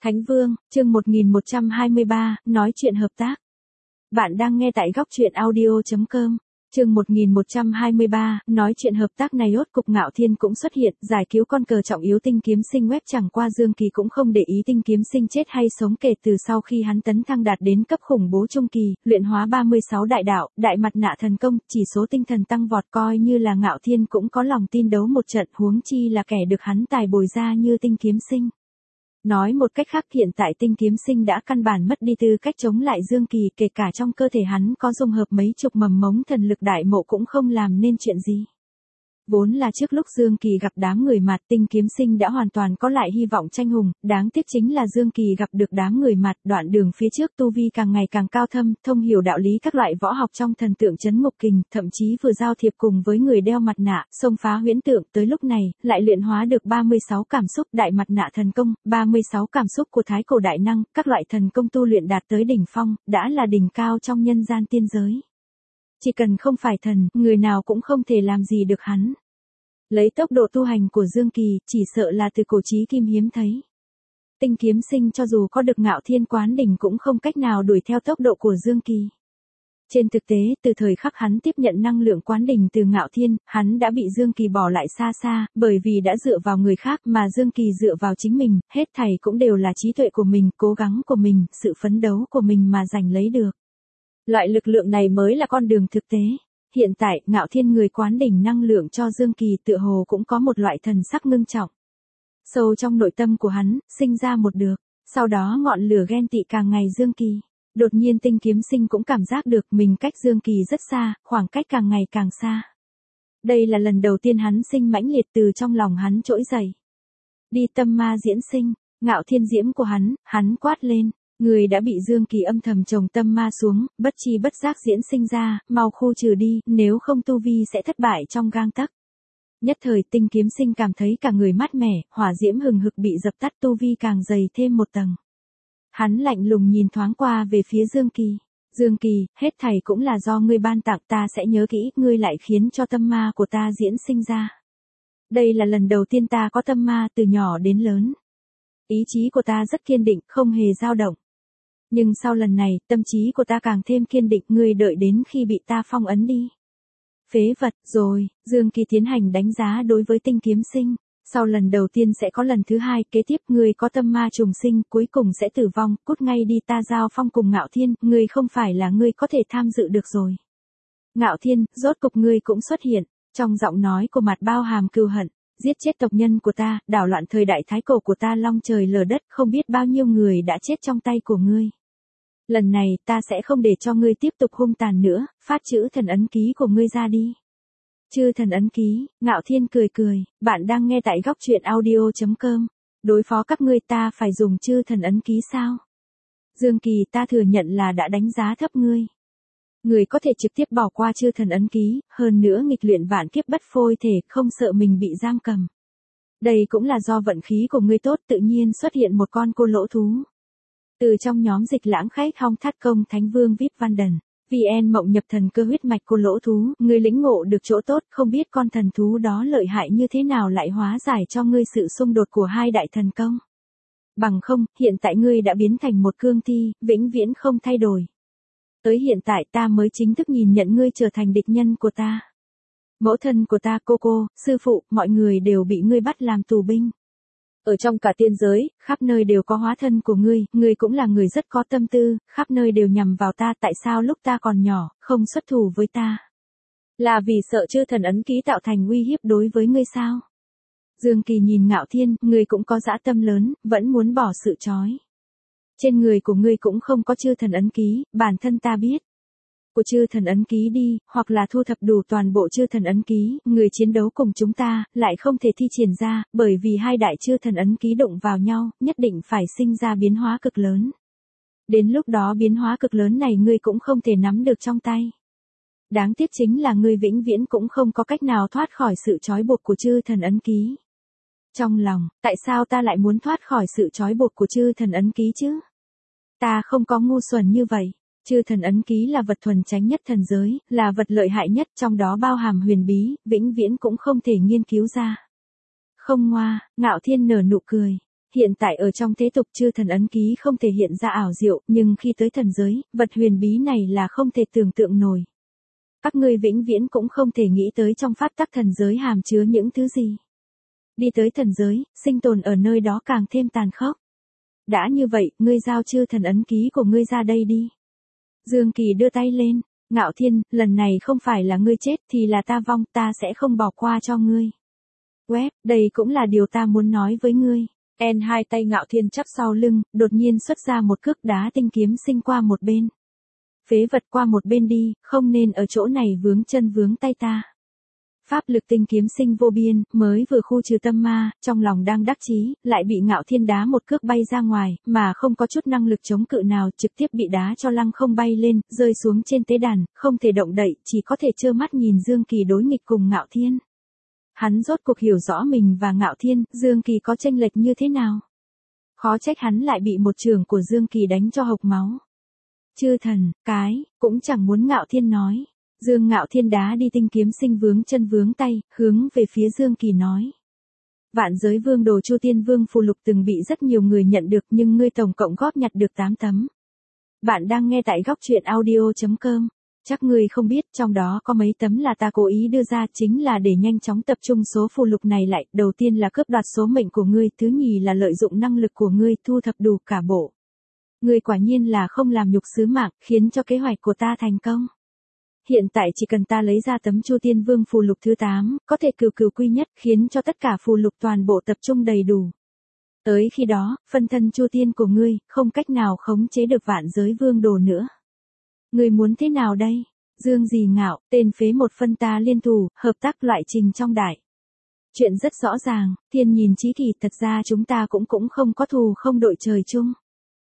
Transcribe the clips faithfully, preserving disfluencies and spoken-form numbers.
Thánh Vương, chương một nghìn một trăm hai mươi ba, nói chuyện hợp tác. Bạn đang nghe tại góc truyện audio chấm com. Chương một nghìn một trăm hai mươi ba, nói chuyện hợp tác này rốt cục Ngạo Thiên cũng xuất hiện, giải cứu con cờ trọng yếu Tinh Kiếm Sinh. Web chẳng qua Dương Kỳ cũng không để ý Tinh Kiếm Sinh chết hay sống kể từ sau khi hắn tấn thăng đạt đến cấp khủng bố trung kỳ, luyện hóa ba mươi sáu đại đạo, đại mặt nạ thần công, chỉ số tinh thần tăng vọt, coi như là Ngạo Thiên cũng có lòng tin đấu một trận, huống chi là kẻ được hắn tài bồi ra như Tinh Kiếm Sinh. Nói một cách khác, hiện tại Tinh Kiếm Sinh đã căn bản mất đi tư cách chống lại Dương Kỳ, kể cả trong cơ thể hắn có dung hợp mấy chục mầm mống thần lực đại mộ cũng không làm nên chuyện gì. Vốn là trước lúc Dương Kỳ gặp đám người Mạt, Tinh Kiếm Sinh đã hoàn toàn có lại hy vọng tranh hùng, đáng tiếc chính là Dương Kỳ gặp được đám người Mạt, đoạn đường phía trước tu vi càng ngày càng cao thâm, thông hiểu đạo lý các loại võ học trong thần tượng trấn ngục kình, thậm chí vừa giao thiệp cùng với người đeo mặt nạ, xông phá huyễn tượng, tới lúc này, lại luyện hóa được ba mươi sáu cảm xúc đại mặt nạ thần công, ba mươi sáu cảm xúc của thái cổ đại năng, các loại thần công tu luyện đạt tới đỉnh phong, đã là đỉnh cao trong nhân gian tiên giới. Chỉ cần không phải thần, người nào cũng không thể làm gì được hắn. Lấy tốc độ tu hành của Dương Kỳ, chỉ sợ là từ cổ chí kim hiếm thấy. Tinh Kiếm Sinh cho dù có được Ngạo Thiên quán đỉnh cũng không cách nào đuổi theo tốc độ của Dương Kỳ. Trên thực tế, từ thời khắc hắn tiếp nhận năng lượng quán đỉnh từ Ngạo Thiên, hắn đã bị Dương Kỳ bỏ lại xa xa, bởi vì đã dựa vào người khác mà Dương Kỳ dựa vào chính mình, hết thảy cũng đều là trí tuệ của mình, cố gắng của mình, sự phấn đấu của mình mà giành lấy được. Loại lực lượng này mới là con đường thực tế. Hiện tại, Ngạo Thiên người quán đỉnh năng lượng cho Dương Kỳ tựa hồ cũng có một loại thần sắc ngưng trọng. Sâu trong nội tâm của hắn, sinh ra một được, sau đó ngọn lửa ghen tị càng ngày Dương Kỳ. Đột nhiên Tinh Kiếm Sinh cũng cảm giác được mình cách Dương Kỳ rất xa, khoảng cách càng ngày càng xa. Đây là lần đầu tiên hắn sinh mãnh liệt từ trong lòng hắn trỗi dậy. Đi tâm ma diễn sinh, Ngạo Thiên diễm của hắn, hắn quát lên. Người đã bị Dương Kỳ âm thầm trồng tâm ma xuống, bất chi bất giác diễn sinh ra, mau khu trừ đi, nếu không tu vi sẽ thất bại trong gang tấc. Nhất thời Tinh Kiếm Sinh cảm thấy cả người mát mẻ, hỏa diễm hừng hực bị dập tắt, tu vi càng dày thêm một tầng. Hắn lạnh lùng nhìn thoáng qua về phía Dương Kỳ. Dương Kỳ, hết thảy cũng là do ngươi ban tặng, ta sẽ nhớ kỹ, ngươi lại khiến cho tâm ma của ta diễn sinh ra. Đây là lần đầu tiên ta có tâm ma từ nhỏ đến lớn. Ý chí của ta rất kiên định, không hề dao động. Nhưng sau lần này, tâm trí của ta càng thêm kiên định, ngươi đợi đến khi bị ta phong ấn đi. Phế vật, rồi, Dương Kỳ tiến hành đánh giá đối với Tinh Kiếm Sinh. Sau lần đầu tiên sẽ có lần thứ hai, kế tiếp ngươi có tâm ma trùng sinh, cuối cùng sẽ tử vong, cút ngay đi, ta giao phong cùng Ngạo Thiên, ngươi không phải là ngươi có thể tham dự được rồi. Ngạo Thiên, rốt cục ngươi cũng xuất hiện, trong giọng nói của mặt bao hàm cừu hận. Giết chết tộc nhân của ta, đảo loạn thời đại thái cổ của ta, long trời lở đất, không biết bao nhiêu người đã chết trong tay của ngươi. Lần này, ta sẽ không để cho ngươi tiếp tục hung tàn nữa, phát chữ thần ấn ký của ngươi ra đi. Chư thần ấn ký, Ngạo Thiên cười cười, bạn đang nghe tại góc truyện audio chấm com. Đối phó các ngươi ta phải dùng chư thần ấn ký sao? Dương Kỳ, ta thừa nhận là đã đánh giá thấp ngươi. Người có thể trực tiếp bỏ qua chư thần ấn ký, hơn nữa nghịch luyện vạn kiếp bất phôi thể, không sợ mình bị giam cầm. Đây cũng là do vận khí của ngươi tốt, tự nhiên xuất hiện một con cô lỗ thú. Từ trong nhóm Dịch Lãng Khách Hong Thát Công Thánh Vương vê i pê Văn Đần, vê en Mộng nhập thần cơ huyết mạch cô lỗ thú, ngươi lĩnh ngộ được chỗ tốt, không biết con thần thú đó lợi hại như thế nào lại hóa giải cho ngươi sự xung đột của hai đại thần công. Bằng không, hiện tại ngươi đã biến thành một cương thi, vĩnh viễn không thay đổi. Tới hiện tại ta mới chính thức nhìn nhận ngươi trở thành địch nhân của ta. Mẫu thân của ta, cô cô, sư phụ, mọi người đều bị ngươi bắt làm tù binh. Ở trong cả tiên giới, khắp nơi đều có hóa thân của ngươi, ngươi cũng là người rất có tâm tư, khắp nơi đều nhằm vào ta, tại sao lúc ta còn nhỏ, không xuất thủ với ta? Là vì sợ chư thần ấn ký tạo thành uy hiếp đối với ngươi sao? Dương Kỳ nhìn Ngạo Thiên, ngươi cũng có dã tâm lớn, vẫn muốn bỏ sự trói. Trên người của ngươi cũng không có chư thần ấn ký, bản thân ta biết. Của chư thần ấn ký đi, hoặc là thu thập đủ toàn bộ chư thần ấn ký, người chiến đấu cùng chúng ta, lại không thể thi triển ra, bởi vì hai đại chư thần ấn ký đụng vào nhau, nhất định phải sinh ra biến hóa cực lớn. Đến lúc đó biến hóa cực lớn này ngươi cũng không thể nắm được trong tay. Đáng tiếc chính là ngươi vĩnh viễn cũng không có cách nào thoát khỏi sự trói buộc của chư thần ấn ký. Trong lòng, tại sao ta lại muốn thoát khỏi sự trói buộc của chư thần ấn ký chứ? Ta không có ngu xuẩn như vậy. Chư thần ấn ký là vật thuần chánh nhất thần giới, là vật lợi hại nhất, trong đó bao hàm huyền bí, vĩnh viễn cũng không thể nghiên cứu ra. Không ngoa, Ngạo Thiên nở nụ cười. Hiện tại ở trong thế tục chư thần ấn ký không thể hiện ra ảo diệu, nhưng khi tới thần giới, vật huyền bí này là không thể tưởng tượng nổi. Các ngươi vĩnh viễn cũng không thể nghĩ tới trong pháp tắc thần giới hàm chứa những thứ gì. Đi tới thần giới, sinh tồn ở nơi đó càng thêm tàn khốc. Đã như vậy, ngươi giao chư thần ấn ký của ngươi ra đây đi. Dương Kỳ đưa tay lên, Ngạo Thiên, lần này không phải là ngươi chết thì là ta vong, ta sẽ không bỏ qua cho ngươi. Web, đây cũng là điều ta muốn nói với ngươi. En hai tay Ngạo Thiên chắp sau lưng, đột nhiên xuất ra một cước đá tinh kiếm sinh qua một bên. Phế vật qua một bên đi, không nên ở chỗ này vướng chân vướng tay ta. Pháp lực tinh kiếm sinh vô biên, mới vừa khu trừ tâm ma, trong lòng đang đắc chí, lại bị Ngạo Thiên đá một cước bay ra ngoài, mà không có chút năng lực chống cự nào, trực tiếp bị đá cho lăng không bay lên, rơi xuống trên tế đàn, không thể động đậy, chỉ có thể trơ mắt nhìn Dương Kỳ đối nghịch cùng Ngạo Thiên. Hắn rốt cuộc hiểu rõ mình và Ngạo Thiên, Dương Kỳ có chênh lệch như thế nào. Khó trách hắn lại bị một trường của Dương Kỳ đánh cho hộc máu. Chư thần, cái, cũng chẳng muốn Ngạo Thiên nói. Dương Ngạo Thiên đá đi tinh kiếm sinh vướng chân vướng tay, hướng về phía Dương Kỳ nói. Vạn giới vương đồ Chu Tiên Vương phù lục từng bị rất nhiều người nhận được nhưng ngươi tổng cộng góp nhặt được tám tấm. Bạn đang nghe tại góc truyện audio chấm com. Chắc ngươi không biết trong đó có mấy tấm là ta cố ý đưa ra chính là để nhanh chóng tập trung số phù lục này lại. Đầu tiên là cướp đoạt số mệnh của ngươi, thứ nhì là lợi dụng năng lực của ngươi thu thập đủ cả bộ. Ngươi quả nhiên là không làm nhục sứ mạng, khiến cho kế hoạch của ta thành công. Hiện tại chỉ cần ta lấy ra tấm Chu Tiên Vương phù lục thứ tám, có thể cửu cửu quy nhất, khiến cho tất cả phù lục toàn bộ tập trung đầy đủ. Tới khi đó, phân thân Chu Tiên của ngươi, không cách nào khống chế được vạn giới vương đồ nữa. Ngươi muốn thế nào đây? Dương Dì Ngạo, tên phế một phân ta liên thủ, hợp tác loại trình trong đại. Chuyện rất rõ ràng, thiên nhìn chí thì thật ra chúng ta cũng cũng không có thù không đội trời chung.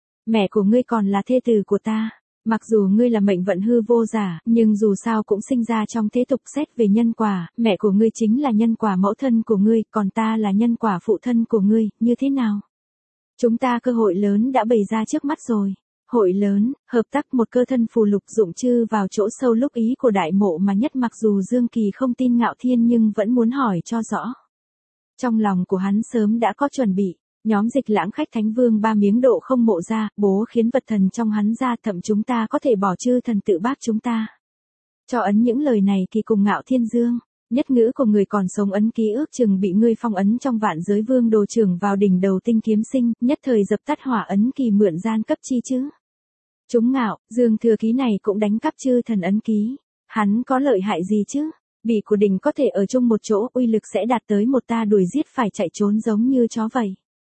Mẹ của ngươi còn là thê tử của ta. Mặc dù ngươi là mệnh vận hư vô giả, nhưng dù sao cũng sinh ra trong thế tục xét về nhân quả, mẹ của ngươi chính là nhân quả mẫu thân của ngươi, còn ta là nhân quả phụ thân của ngươi, như thế nào? Chúng ta cơ hội lớn đã bày ra trước mắt rồi. Hội lớn, hợp tác một cơ thân phù lục dụng chư vào chỗ sâu lúc ý của đại mộ mà nhất, mặc dù Dương Kỳ không tin Ngạo Thiên nhưng vẫn muốn hỏi cho rõ. Trong lòng của hắn sớm đã có chuẩn bị. Nhóm Dịch Lãng khách Thánh Vương ba miếng độ không mộ ra, bố khiến vật thần trong hắn ra, thậm chúng ta có thể bỏ chư thần tự bác chúng ta. Cho ấn những lời này Kỳ cùng Ngạo Thiên Dương, nhất ngữ của người còn sống ấn ký ước chừng bị ngươi phong ấn trong vạn giới vương đồ trưởng vào đỉnh đầu tinh kiếm sinh, nhất thời dập tắt hỏa ấn Kỳ mượn gian cấp chi chứ. Chúng Ngạo, Dương thừa ký này cũng đánh cắp chư thần ấn ký, hắn có lợi hại gì chứ? Bị của đỉnh có thể ở chung một chỗ, uy lực sẽ đạt tới một ta đuổi giết phải chạy trốn giống như chó vậy.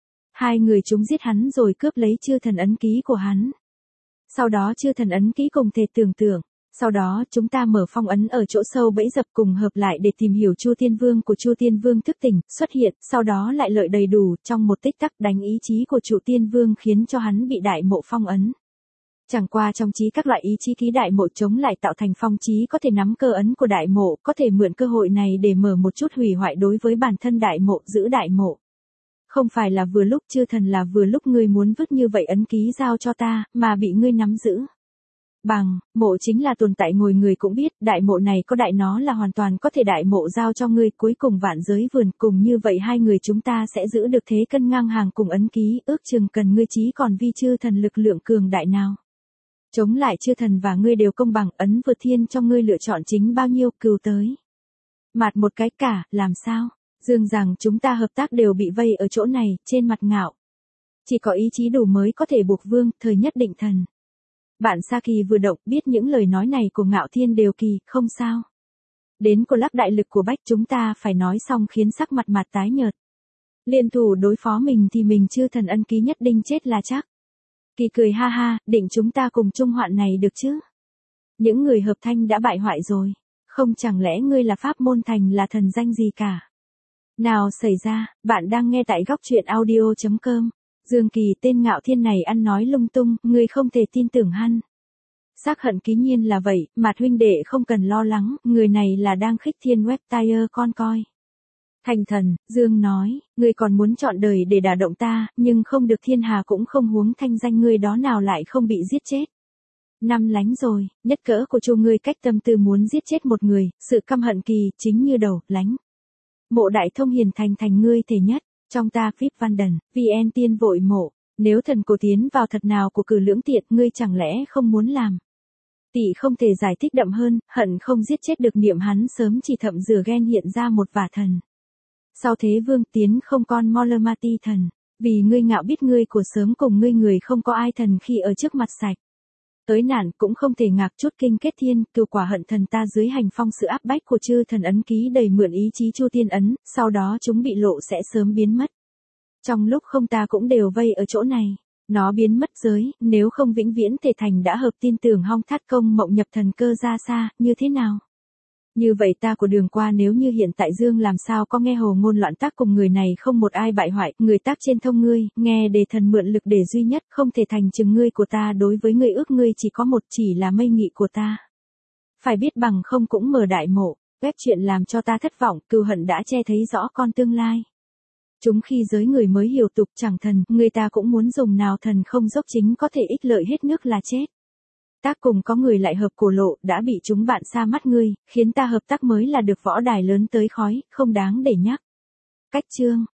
Hai người chúng giết hắn rồi cướp lấy chư thần ấn ký của hắn. Sau đó chư thần ấn ký cùng thể tưởng tượng. Sau đó chúng ta mở phong ấn ở chỗ sâu bẫy dập cùng hợp lại để tìm hiểu Chu Tiên Vương của Chu Tiên Vương thức tỉnh, xuất hiện, sau đó lại lợi đầy đủ, trong một tích tắc đánh ý chí của Chu Tiên Vương khiến cho hắn bị đại mộ phong ấn. Chẳng qua trong trí các loại ý chí ký đại mộ chống lại tạo thành phong trí có thể nắm cơ ấn của đại mộ, có thể mượn cơ hội này để mở một chút hủy hoại đối với bản thân đại mộ, giữ đại mộ. Không phải là vừa lúc chư thần là vừa lúc ngươi muốn vứt như vậy ấn ký giao cho ta, mà bị ngươi nắm giữ. Bằng, mộ chính là tồn tại ngồi người cũng biết, đại mộ này có đại nó là hoàn toàn có thể đại mộ giao cho ngươi, cuối cùng vạn giới vườn, cùng như vậy hai người chúng ta sẽ giữ được thế cân ngang hàng cùng ấn ký, ước chừng cần ngươi chí còn vi chư thần lực lượng cường đại nào. Chống lại chư thần và ngươi đều công bằng, ấn vượt thiên cho ngươi lựa chọn chính bao nhiêu, cừu tới. Mạt một cái cả, làm sao? Dương rằng chúng ta hợp tác đều bị vây ở chỗ này, trên mặt Ngạo. Chỉ có ý chí đủ mới có thể buộc vương, thời nhất định thần. Bạn Sa Kỳ vừa động biết những lời nói này của Ngạo Thiên đều kỳ, không sao. Đến cô lắc đại lực của Bách chúng ta phải nói xong khiến sắc mặt mặt tái nhợt. Liên thủ đối phó mình thì mình chư thần ân ký nhất định chết là chắc. Kỳ cười ha ha, định chúng ta cùng chung hoạn này được chứ? Những người hợp thanh đã bại hoại rồi. Không chẳng lẽ ngươi là pháp môn thành là thần danh gì cả? Nào xảy ra, bạn đang nghe tại góc truyện audio chấm com. Dương Kỳ tên Ngạo Thiên này ăn nói lung tung, ngươi không thể tin tưởng hắn. Xác hận ký nhiên là vậy, Mạt huynh đệ không cần lo lắng, người này là đang khích thiên web tire con coi. Thành thần, Dương nói, ngươi còn muốn chọn đời để đả động ta, nhưng không được thiên hà cũng không huống thanh danh ngươi đó nào lại không bị giết chết. Năm lánh rồi, nhất cỡ của chu ngươi cách tâm tư muốn giết chết một người, sự căm hận kỳ, chính như đầu, lánh. Mộ đại thông hiền thành thành ngươi thể nhất, Trong ta Phíp Văn Đần, vi en tiên vội mộ, nếu thần cổ tiến vào thật nào của cử lưỡng tiện, ngươi chẳng lẽ không muốn làm. Tỷ không thể giải thích đậm hơn, hận không giết chết được niệm hắn sớm chỉ thậm rửa ghen hiện ra một vả thần. Sau thế vương tiến không con Molermati thần, vì ngươi ngạo biết ngươi của sớm cùng ngươi người không có ai thần khi ở trước mặt sạch. Tới nạn cũng không thể ngạc chút kinh kết thiên, cừu quả hận thần ta dưới hành phong sự áp bách của chư thần ấn ký đầy mượn ý chí chu tiên ấn, sau đó chúng bị lộ sẽ sớm biến mất. Trong lúc không ta cũng đều vây ở chỗ này, nó biến mất giới, nếu không vĩnh viễn thể thành đã hợp tin tưởng hong thát công mộng nhập thần cơ ra xa, như thế nào? Như vậy ta của đường qua nếu như hiện tại dương làm sao có nghe hồ ngôn loạn tác cùng người này không một ai bại hoại, người tác trên thông ngươi, nghe đề thần mượn lực để duy nhất không thể thành chừng ngươi của ta đối với ngươi ước ngươi chỉ có một chỉ là mây nghị của ta. Phải biết bằng không cũng mở đại mộ, ghép chuyện làm cho ta thất vọng, cừu hận đã che thấy rõ con tương lai. Chúng khi giới người mới hiểu tục chẳng thần, người ta cũng muốn dùng nào thần không dốc chính có thể ích lợi hết nước là chết. Tác cùng có người lại hợp cổ lộ, đã bị chúng bạn xa mắt ngươi, khiến ta hợp tác mới là được võ đài lớn tới khói, không đáng để nhắc. Cách chương